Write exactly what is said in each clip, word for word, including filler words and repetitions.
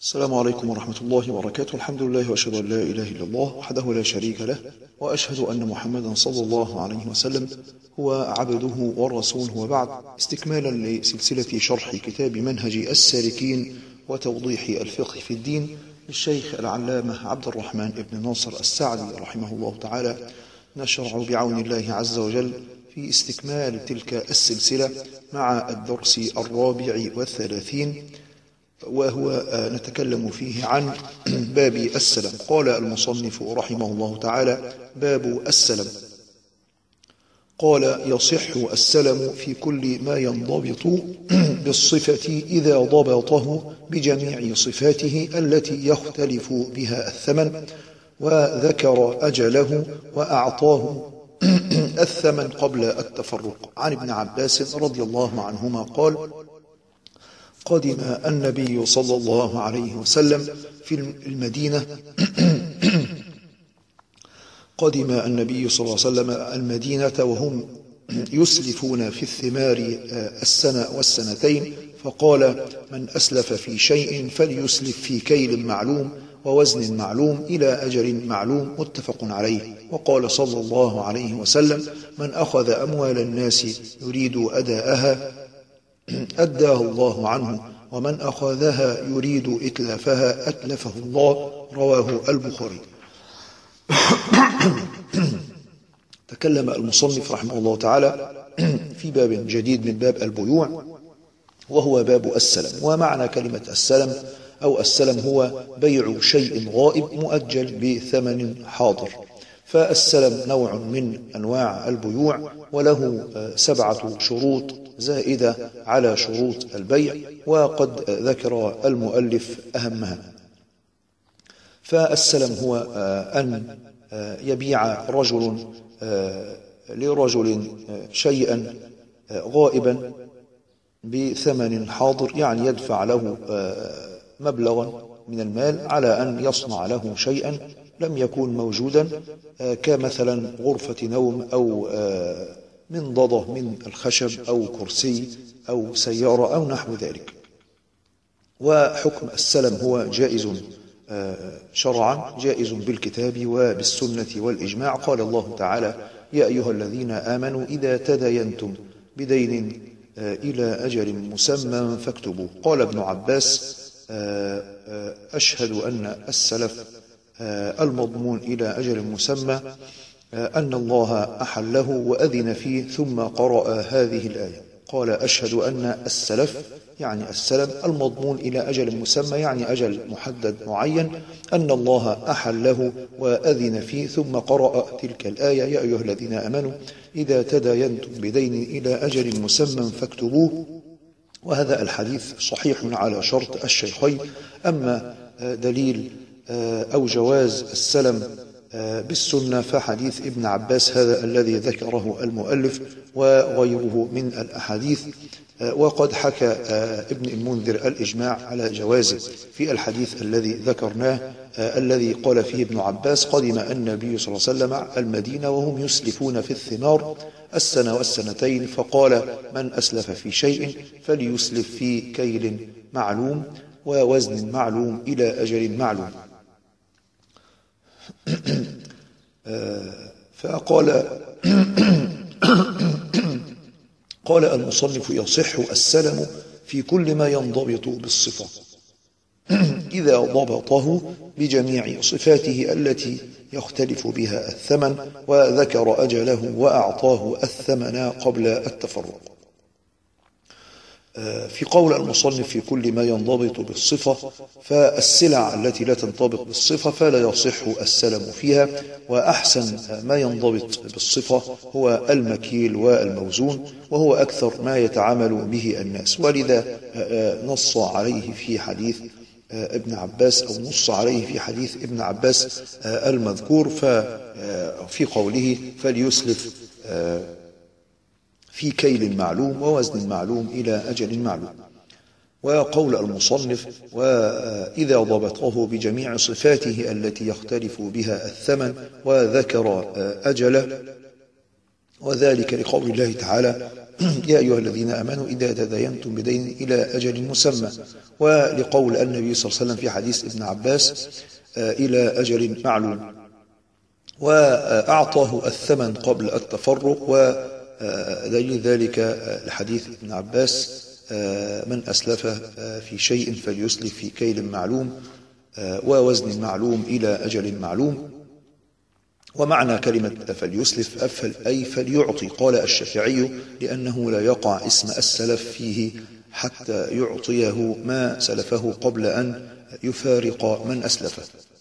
السلام عليكم ورحمة الله وبركاته. الحمد لله وأشهد أن لا إله إلا الله وحده لا شريك له، وأشهد أن محمدا صلى الله عليه وسلم هو عبده ورسوله، وبعد. استكمالا لسلسلة شرح كتاب منهج السالكين وتوضيح الفقه في الدين للشيخ العلامة عبد الرحمن بن ناصر السعدي رحمه الله تعالى، نشرع بعون الله عز وجل في استكمال تلك السلسلة مع الدرس الرابع والثلاثين، وهو نتكلم فيه عن باب السلم. قال المصنف رحمه الله تعالى: باب السلم. قال: يصح السلم في كل ما ينضبط بالصفة إذا ضبطه بجميع صفاته التي يختلف بها الثمن، وذكر أجله وأعطاه الثمن قبل التفرق. عن ابن عباس رضي الله عنهما قال: قدم النبي صلى الله عليه وسلم في المدينة قدم النبي صلى الله عليه وسلم المدينة وهم يسلفون في الثمار السنة والسنتين، فقال: من أسلف في شيء فليسلف في كيل معلوم ووزن معلوم إلى أجل معلوم، متفق عليه. وقال صلى الله عليه وسلم: من أخذ أموال الناس يريد أداءها أداه الله عنه، ومن أخذها يريد إتلافها أتلفه الله. رواه البخاري. تكلم المصنف رحمه الله تعالى في باب جديد من باب البيوع، وهو باب السلم. ومعنى كلمة السلم أو السلم هو بيع شيء غائب مؤجل بثمن حاضر. فالسلم نوع من أنواع البيوع، وله سبعة شروط زائدة على شروط البيع، وقد ذكر المؤلف أهمها. فالسلم هو أن يبيع رجل لرجل شيئا غائبا بثمن حاضر، يعني يدفع له مبلغا من المال على أن يصنع له شيئا لم يكن موجودا، كمثلا غرفة نوم أو منضدة من الخشب أو كرسي أو سيارة أو نحو ذلك. وحكم السلم هو جائز شرعا، جائز بالكتاب وبالسنة والإجماع. قال الله تعالى: يا أيها الذين آمنوا إذا تداينتم بدين إلى أجل مسمى فاكتبوه. قال ابن عباس: أشهد أن السلف المضمون إلى أجل مسمى أن الله أحله وأذن فيه، ثم قرأ هذه الآية. قال: أشهد أن السلف يعني السلم المضمون إلى أجل مسمى، يعني أجل محدد معين، أن الله أحله وأذن فيه، ثم قرأ تلك الآية: يا أيها الذين آمنوا إذا تداينتم بدين إلى أجل مسمى فاكتبوه. وهذا الحديث صحيح على شرط الشيخين. أما دليل أو جواز السلم بالسنة فحديث ابن عباس هذا الذي ذكره المؤلف وغيره من الأحاديث. وقد حكى ابن المنذر الإجماع على جوازه في الحديث الذي ذكرناه، الذي قال فيه ابن عباس: قدم النبي صلى الله عليه وسلم المدينة وهم يسلفون في الثمار السنة والسنتين، فقال: من أسلف في شيء فليسلف في كيل معلوم ووزن معلوم إلى أجل معلوم. فقال قال المصنف: يصح السلم في كل ما ينضبط بالصفة إذا ضبطه بجميع صفاته التي يختلف بها الثمن، وذكر أجله وأعطاه الثمن قبل التفرق. في قول المصنف في كل ما ينضبط بالصفة، فالسلع التي لا تنضبط بالصفة فلا يصح السلم فيها، وأحسن ما ينضبط بالصفة هو المكيل والموزون، وهو أكثر ما يتعامل به الناس. ولذا نص عليه في حديث ابن عباس أو نص عليه في حديث ابن عباس المذكور، ففي قوله: فليسلف في كيل معلوم ووزن معلوم إلى أجل معلوم. وقول المصنف: وإذا ضبطه بجميع صفاته التي يختلف بها الثمن، وذكر أجله، وذلك لقول الله تعالى: يا أيها الذين آمنوا إذا تداينتم بدين إلى أجل مسمى، ولقول النبي صلى الله عليه وسلم في حديث ابن عباس إلى أجل معلوم، وأعطاه الثمن قبل التفرق. ودليل ذلك الحديث ابن عباس من أسلف في شيء فليسلف في كيل معلوم ووزن معلوم إلى أجل معلوم. ومعنى كلمة فليسلف أفل أي فليعطي، قال الشافعي لأنه لا يقع اسم السلف فيه حتى يعطيه ما سلفه قبل أن يفارق من أسلفه.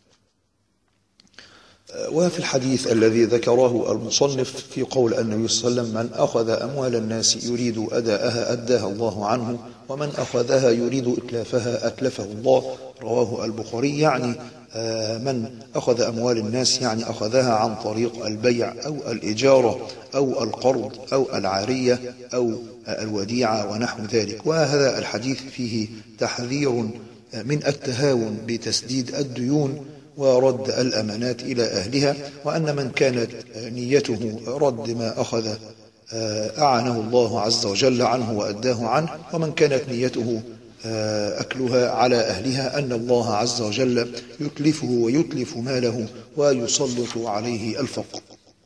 وفي الحديث الذي ذكره المصنف في قول النبي صلى الله عليه وسلم من أخذ أموال الناس يريد أداءها أداها الله عنه، ومن أخذها يريد إتلافها أتلفه الله، رواه البخاري. يعني من أخذ أموال الناس يعني أخذها عن طريق البيع أو الإجارة أو القرض أو العارية أو الوديعة ونحو ذلك. وهذا الحديث فيه تحذير من التهاون بتسديد الديون ورد الأمانات إلى أهلها، وأن من كانت نيته رد ما أخذ أعانه الله عز وجل عنه وأداه عنه، ومن كانت نيته أكلها على أهلها أن الله عز وجل يتلفه ويتلف ماله ويسلط عليه الفقر.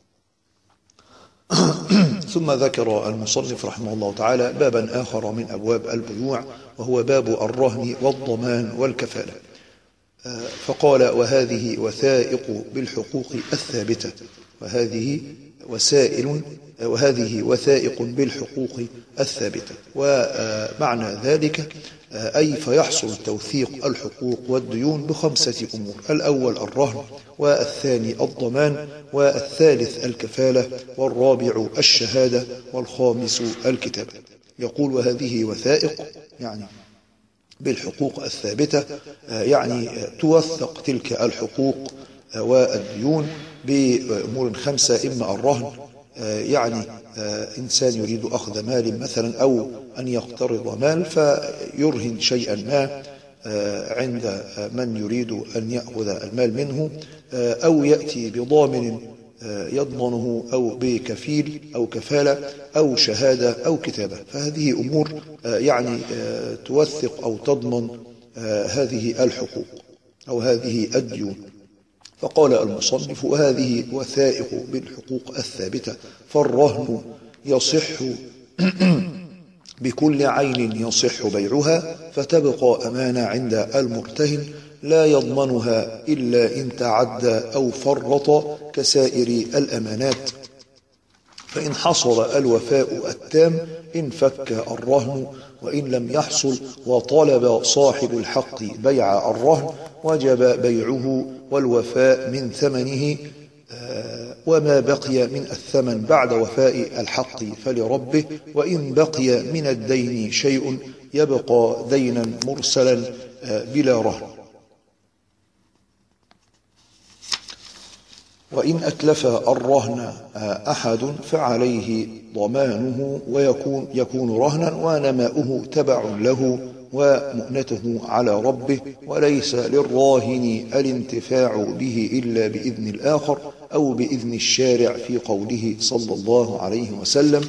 ثم ذكر المصنف رحمه الله تعالى بابا آخر من أبواب البيوع، وهو باب الرهن والضمان والكفالة، فقال وهذه وثائق بالحقوق الثابتة، وهذه وسائل وهذه وثائق بالحقوق الثابتة. ومعنى ذلك أي فيحصل توثيق الحقوق والديون بخمسة أمور: الأول الرهن، والثاني الضمان، والثالث الكفالة، والرابع الشهادة، والخامس الكتابة. يقول وهذه وثائق يعني بالحقوق الثابتة، يعني توثق تلك الحقوق والديون بأمور خمسة: إما الرهن، يعني إنسان يريد أخذ مال مثلا أو أن يقترض مال فيرهن شيئا ما عند من يريد أن يأخذ المال منه، أو يأتي بضامن يضمنه، أو بكفيل أو كفالة أو شهادة أو كتابة. فهذه أمور يعني توثق أو تضمن هذه الحقوق أو هذه الديون. فقال المصنف وهذه وثائق بالحقوق الثابتة، فالرهن يصح بكل عين يصح بيعها، فتبقى أمانة عند المرتهن لا يضمنها إلا إن تعدى أو فرط كسائر الأمانات. فإن حصل الوفاء التام انفك الرهن، وإن لم يحصل وطلب صاحب الحق بيع الرهن وجب بيعه والوفاء من ثمنه، وما بقي من الثمن بعد وفاء الحق فلربه، وإن بقي من الدين شيء يبقى دينا مرسلا بلا رهن. وإن أتلف الرهن أحد فعليه ضمانه ويكون يكون رهنا، ونماؤه تبع له ومؤنته على ربه، وليس للراهن الانتفاع به إلا بإذن الآخر أو بإذن الشارع، في قوله صلى الله عليه وسلم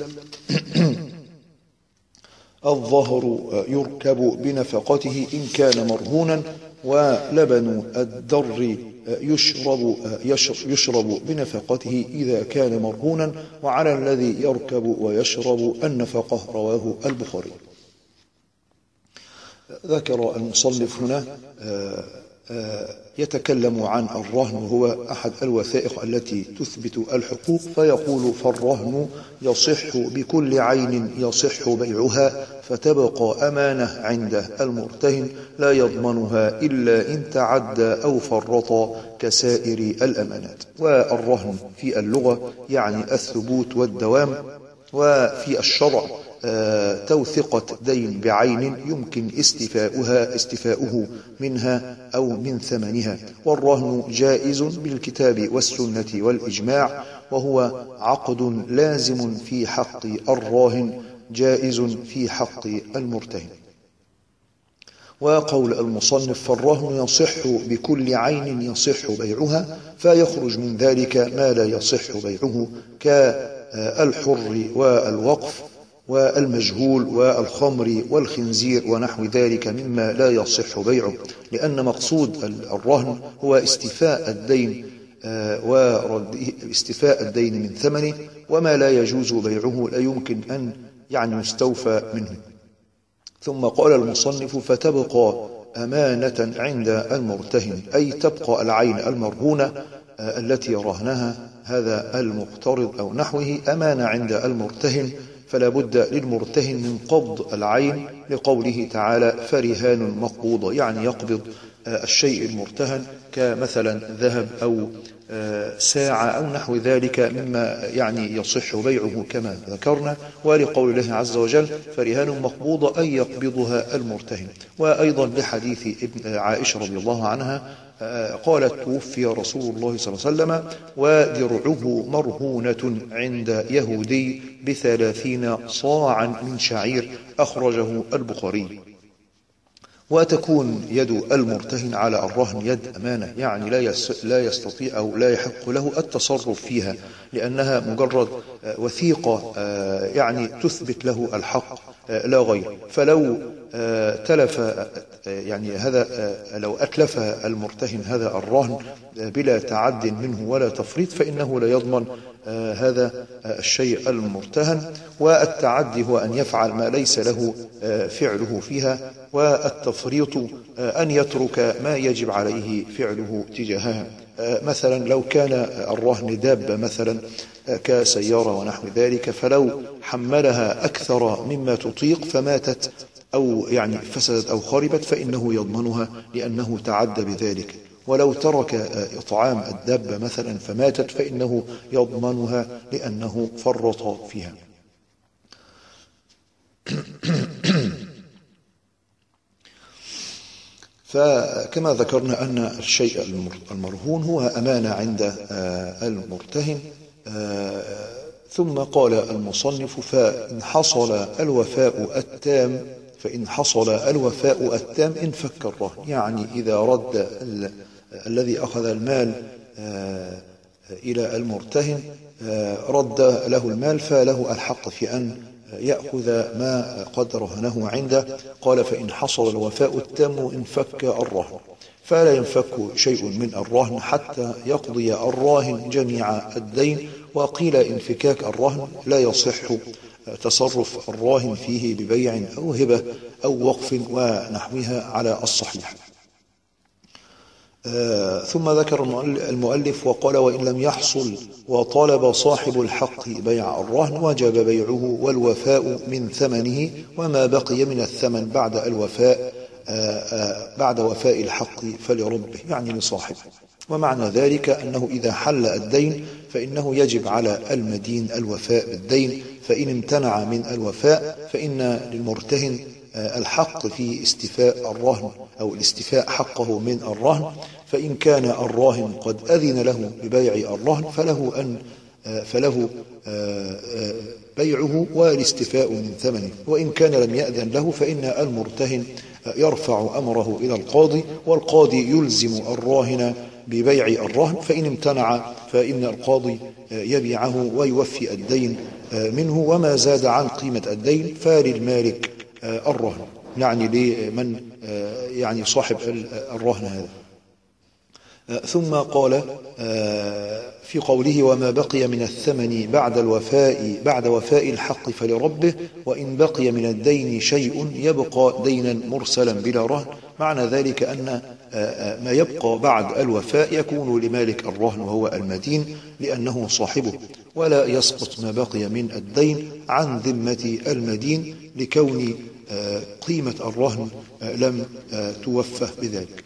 الظهر يركب بنفقته إن كان مرهونا، ولبن الدر يشرب, يشرب بنفقته إذا كان مرهونا، وعلى الذي يركب ويشرب النفقة، رواه البخاري. ذكر المصنف هنا يتكلم عن الرهن، وهو أحد الوثائق التي تثبت الحقوق، فيقول فالرهن يصح بكل عين يصح بيعها، فتبقى أمانة عند المرتهن لا يضمنها إلا إن تعدى أو فرط كسائر الأمانات. والرهن في اللغة يعني الثبوت والدوام، وفي الشرع توثقة دين بعين يمكن استيفاؤها استيفاؤه منها أو من ثمنها. والرهن جائز بالكتاب والسنة والإجماع، وهو عقد لازم في حق الراهن جائز في حق المرتهن. وقول المصنف فالرهن يصح بكل عين يصح بيعها، فيخرج من ذلك ما لا يصح بيعه كالحر والوقف والمجهول والخمر والخنزير ونحو ذلك مما لا يصح بيعه، لأن مقصود الرهن هو استيفاء الدين واستيفاء الدين من ثمنه، وما لا يجوز بيعه لا يمكن أن يعني يستوفى منه. ثم قال المصنف: فتبقى أمانة عند المرتهن، أي تبقى العين المرهونة التي رهنها هذا المقترض أو نحوه أمانة عند المرتهن، فلا بد للمرتهن من قبض العين، لقوله تعالى: فرهان مقبوضة، يعني يقبض الشيء المرتهن كمثلا ذهب أو ساعة أو نحو ذلك مما يعني يصح بيعه كما ذكرنا. ولقول الله عز وجل: فرهان مقبوضة، أي يقبضها المرتهن. وأيضا لحديث ابن عائشة رضي الله عنها قالت: توفي رسول الله صلى الله عليه وسلم ودرعه مرهونة عند يهودي بثلاثين صاعا من شعير، أخرجه البخاري. وتكون يد المرتهن على الرهن يد أمانة، يعني لا لا يستطيع أو لا يحق له التصرف فيها، لأنها مجرد وثيقة يعني تثبت له الحق لا غير. فلو تلف يعني هذا لو أتلف المرتهن هذا الرهن بلا تعد منه ولا تفريط، فإنه لا يضمن هذا الشيء المرتهن. والتعدي هو أن يفعل ما ليس له فعله فيها، والتفريط أن يترك ما يجب عليه فعله تجاهها. مثلا لو كان الرهن دابة مثلا كسيارة ونحو ذلك، فلو حملها أكثر مما تطيق فماتت أو يعني فسدت أو خربت، فإنه يضمنها لأنه تعدى بذلك. ولو ترك إطعام الدابة مثلا فماتت، فإنه يضمنها لأنه فرط فيها. فكما ذكرنا أن الشيء المرهون هو أمانة عند المرتهن. ثم قال المصنف: فإن حصل الوفاء التام فإن حصل الوفاء التام انفك الرهن، يعني إذا رد الذي أخذ المال إلى المرتهن رد له المال، فله الحق في أن يأخذ ما قد رهنه عنده. قال: فإن حصل الوفاء التام انفك الرهن، فلا ينفك شيء من الرهن حتى يقضي الراهن جميع الدين. وقيل انفكاك الرهن لا يصح تصرف الراهن فيه ببيع أو هبة أو وقف ونحوها على الصحيح. آه ثم ذكر المؤلف وقال: وإن لم يحصل وطلب صاحب الحق بيع الرهن وجب بيعه والوفاء من ثمنه، وما بقي من الثمن بعد الوفاء آه آه بعد وفاء الحق فلربه، يعني لصاحبه. ومعنى ذلك أنه إذا حل الدين فإنه يجب على المدين الوفاء بالدين، فإن امتنع من الوفاء فإن للمرتهن الحق في استيفاء الرهن أو الاستيفاء حقه من الرهن. فإن كان الراهن قد أذن له ببيع الرهن فله أن فله بيعه والاستيفاء من ثمنه، وإن كان لم يأذن له فإن المرتهن يرفع أمره إلى القاضي، والقاضي يلزم الراهن ببيع الرهن، فإن امتنع فإن القاضي يبيعه ويوفي الدين منه، وما زاد عن قيمة الدين فللمالك الرهن، يعني لمن يعني صاحب الرهن هذا. ثم قال في قوله: وما بقي من الثمن بعد الوفاء بعد وفاء الحق فلربه، وإن بقي من الدين شيء يبقى دينا مرسلا بلا رهن. معنى ذلك أن ما يبقى بعد الوفاء يكون لمالك الرهن وهو المدين لأنه صاحبه، ولا يسقط ما بقي من الدين عن ذمة المدين لكون قيمة الرهن لم توفى بذلك.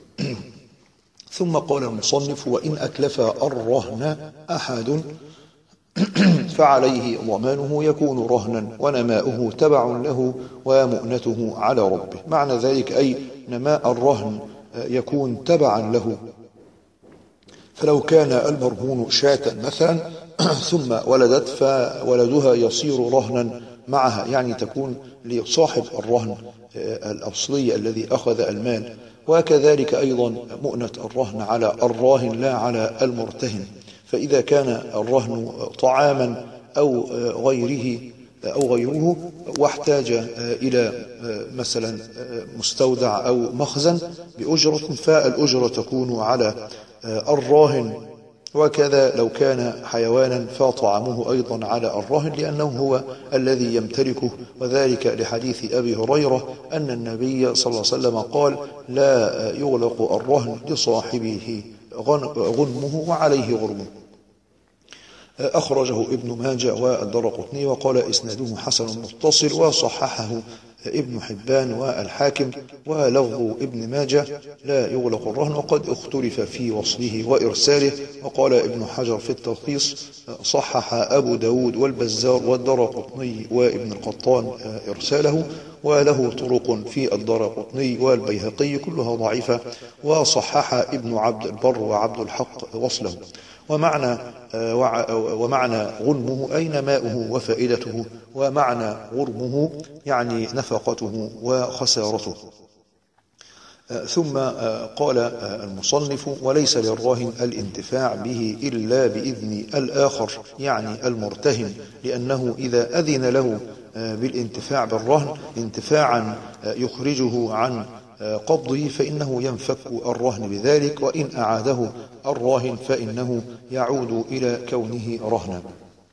ثم قال المصنف: وإن أتلف الرهن أحد فعليه ضمانه يكون رهنا ونماؤه تبع له ومؤنته على ربه. معنى ذلك أي نماء الرهن يكون تبعا له، فلو كان المرهون شاة مثلا ثم ولدت فولدها يصير رهنا معها، يعني تكون لصاحب الرهن الأصلي الذي أخذ المال. وكذلك أيضا مؤنة الرهن على الراهن لا على المرتهن. فإذا كان الرهن طعاما أو غيره أو غيره واحتاج إلى مثلا مستودع أو مخزن بأجرة، فالأجرة تكون على الراهن، وكذا لو كان حيوانا فطعامه أيضا على الراهن لأنه هو الذي يمتلكه، وذلك لحديث أبي هريرة أن النبي صلى الله عليه وسلم قال: لا يغلق الرهن لصاحبه غنمه وعليه غرمه. أخرجه ابن ماجه والدارقطني وقال إسناده حسن متصل، وصححه ابن حبان والحاكم. ولفظ ابن ماجه لا يغلق الرهن، وقد اختلف في وصله وإرساله، وقال ابن حجر في التلخيص: صحح أبو داود والبزار والدارقطني وابن القطان إرساله، وله طرق في الدارقطني والبيهقي كلها ضعيفة، وصحح ابن عبد البر وعبد الحق وصله. ومعنى ومعنى غنمه أي نماؤه وفائدته، ومعنى غرمه يعني نفقته وخسارته. ثم قال المصنف: وليس للراهن الانتفاع به إلا بإذن الآخر، يعني المرتهن، لأنه إذا أذن له بالانتفاع بالرهن انتفاعا يخرجه عن قبضه فإنه ينفك الرهن بذلك، وإن أعاده الراهن فإنه يعود إلى كونه رهنا.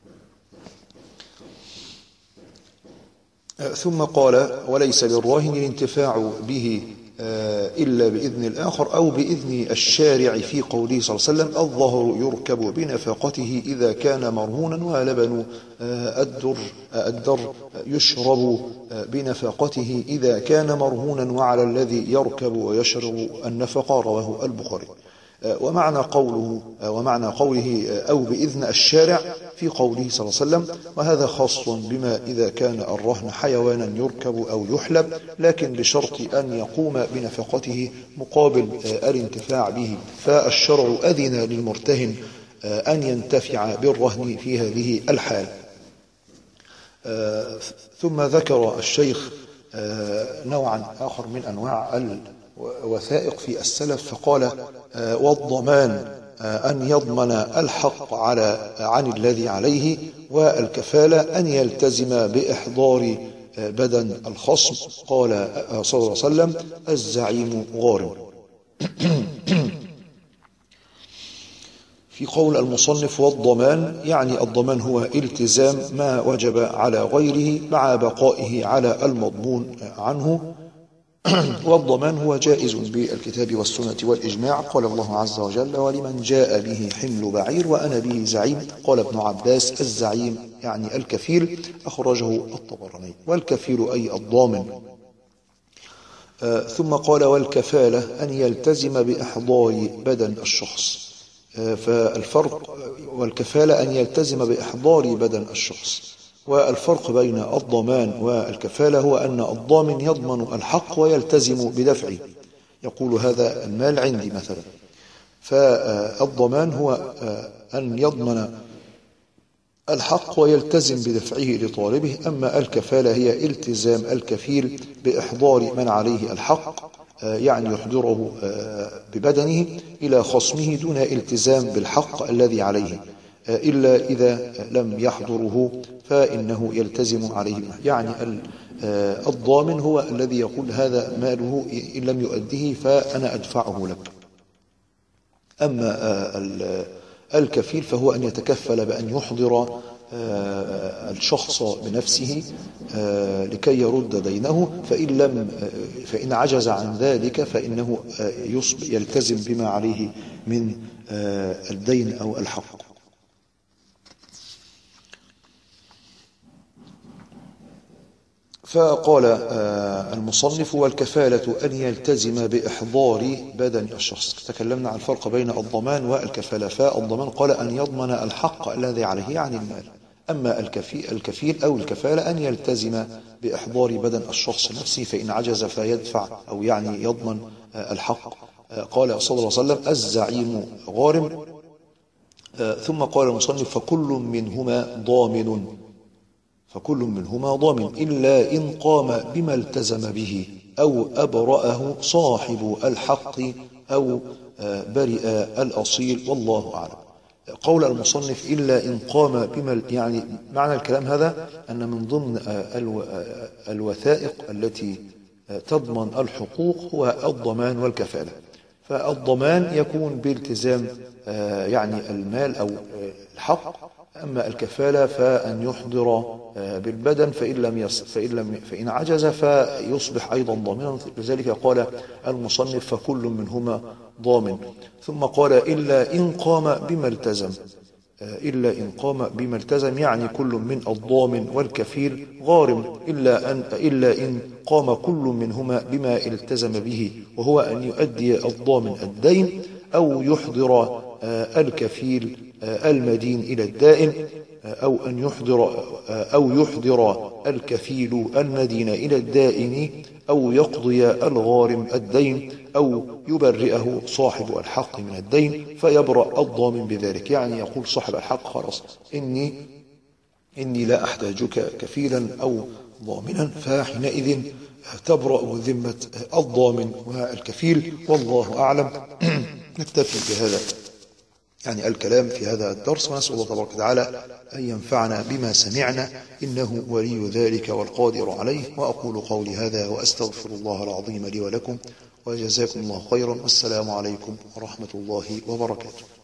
ثم قال: وليس للراهن الانتفاع به إلا بإذن الآخر أو بإذن الشارع في قوله صلى الله عليه وسلم: الظهر يركب بنفقته إذا كان مرهونا، ولبن الدر, الدر يشرب بنفقته إذا كان مرهونا، وعلى الذي يركب ويشرب النفقة. رواه البخاري. ومعنى قوله ومعنى قوله أو بإذن الشارع في قوله صلى الله عليه وسلم، وهذا خاص بما إذا كان الرهن حيوانا يركب أو يحلب، لكن بشرط أن يقوم بنفقته مقابل الانتفاع به، فالشرع أذن للمرتهن أن ينتفع بالرهن في هذه الحال. ثم ذكر الشيخ نوعا آخر من أنواع الوثائق في السلف، فقال: والضمان أن يضمن الحق على عن الذي عليه، والكفالة أن يلتزم بإحضار بدن الخصم. قال صلى الله عليه وسلم: الزعيم غارم. في قول المصنف: والضمان، يعني الضمان هو التزام ما وجب على غيره مع بقائه على المضمون عنه، والضمان هو جائز بالكتاب والسنة والإجماع. قال الله عز وجل: ولمن جاء به حمل بعير وأنا به زعيم. قال ابن عباس: الزعيم يعني الكفيل. أخرجه الطبراني. والكفيل أي الضامن. آه ثم قال: والكفالة أن يلتزم بإحضار بدن الشخص. آه فالفرق والكفالة أن يلتزم بإحضار بدن الشخص. والفرق بين الضمان والكفالة هو أن الضامن يضمن الحق ويلتزم بدفعه، يقول: هذا المال عندي مثلا، فالضمان هو أن يضمن الحق ويلتزم بدفعه لطالبه. أما الكفالة هي التزام الكفيل بإحضار من عليه الحق، يعني يحضره ببدنه إلى خصمه دون التزام بالحق الذي عليه، إلا إذا لم يحضره فإنه يلتزم عليه. يعني الضامن هو الذي يقول: هذا ماله إن لم يؤديه فأنا أدفعه لك. أما الكفيل فهو أن يتكفل بأن يحضر الشخص بنفسه لكي يرد دينه، فإن لم فإن عجز عن ذلك فإنه يلتزم بما عليه من الدين أو الحق. فقال المصنف: والكفالة أن يلتزم بإحضار بدن الشخص. تكلمنا عن الفرق بين الضمان والكفالة. فالضمان قال أن يضمن الحق الذي عليه يعني المال. أما الكفيل أو الكفالة أن يلتزم بإحضار بدن الشخص نفسه، فإن عجز فيدفع أو يعني يضمن الحق. قال صلى الله عليه وسلم: الزعيم غارم. ثم قال المصنف: فكل منهما ضامن فكل منهما ضامن إلا إن قام بما التزم به أو أبرأه صاحب الحق أو برئ الأصيل، والله أعلم. قول المصنف إلا إن قام بما، يعني معنى الكلام هذا أن من ضمن الوثائق التي تضمن الحقوق هو الضمان والكفالة. فالضمان يكون بالتزام يعني المال أو الحق، أما الكفالة فأن يحضر بالبدن، فإن لم يص... فإن لم فإن عجز فيصبح أيضا ضامنا. لذلك قال المصنف فكل منهما ضامن. ثم قال إلا إن قام بما التزم، إلا إن قام بما التزم يعني كل من الضامن والكفيل غارم، إلا أن إلا إن قام كل منهما بما التزم به، وهو أن يؤدي الضامن الدين أو يحضر الكفيل المدين إلى الدائن، أو أن يحضر أو يحضر الكفيل المدين إلى الدائن، أو يقضي الغارم الدين، أو يبرئه صاحب الحق من الدين فيبرأ الضامن بذلك. يعني يقول صاحب الحق خلاص إني إني لا أحتاجك كفيلا أو ضامنا، فحينئذ تبرأ ذمة الضامن والكفيل. والله أعلم. نكتفي بهذا يعني الكلام في هذا الدرس، ونسأل الله تبارك وتعالى أن ينفعنا بما سمعنا، إنه ولي ذلك والقادر عليه. وأقول قولي هذا وأستغفر الله العظيم لي ولكم، وجزاكم الله خيرا. والسلام عليكم ورحمة الله وبركاته.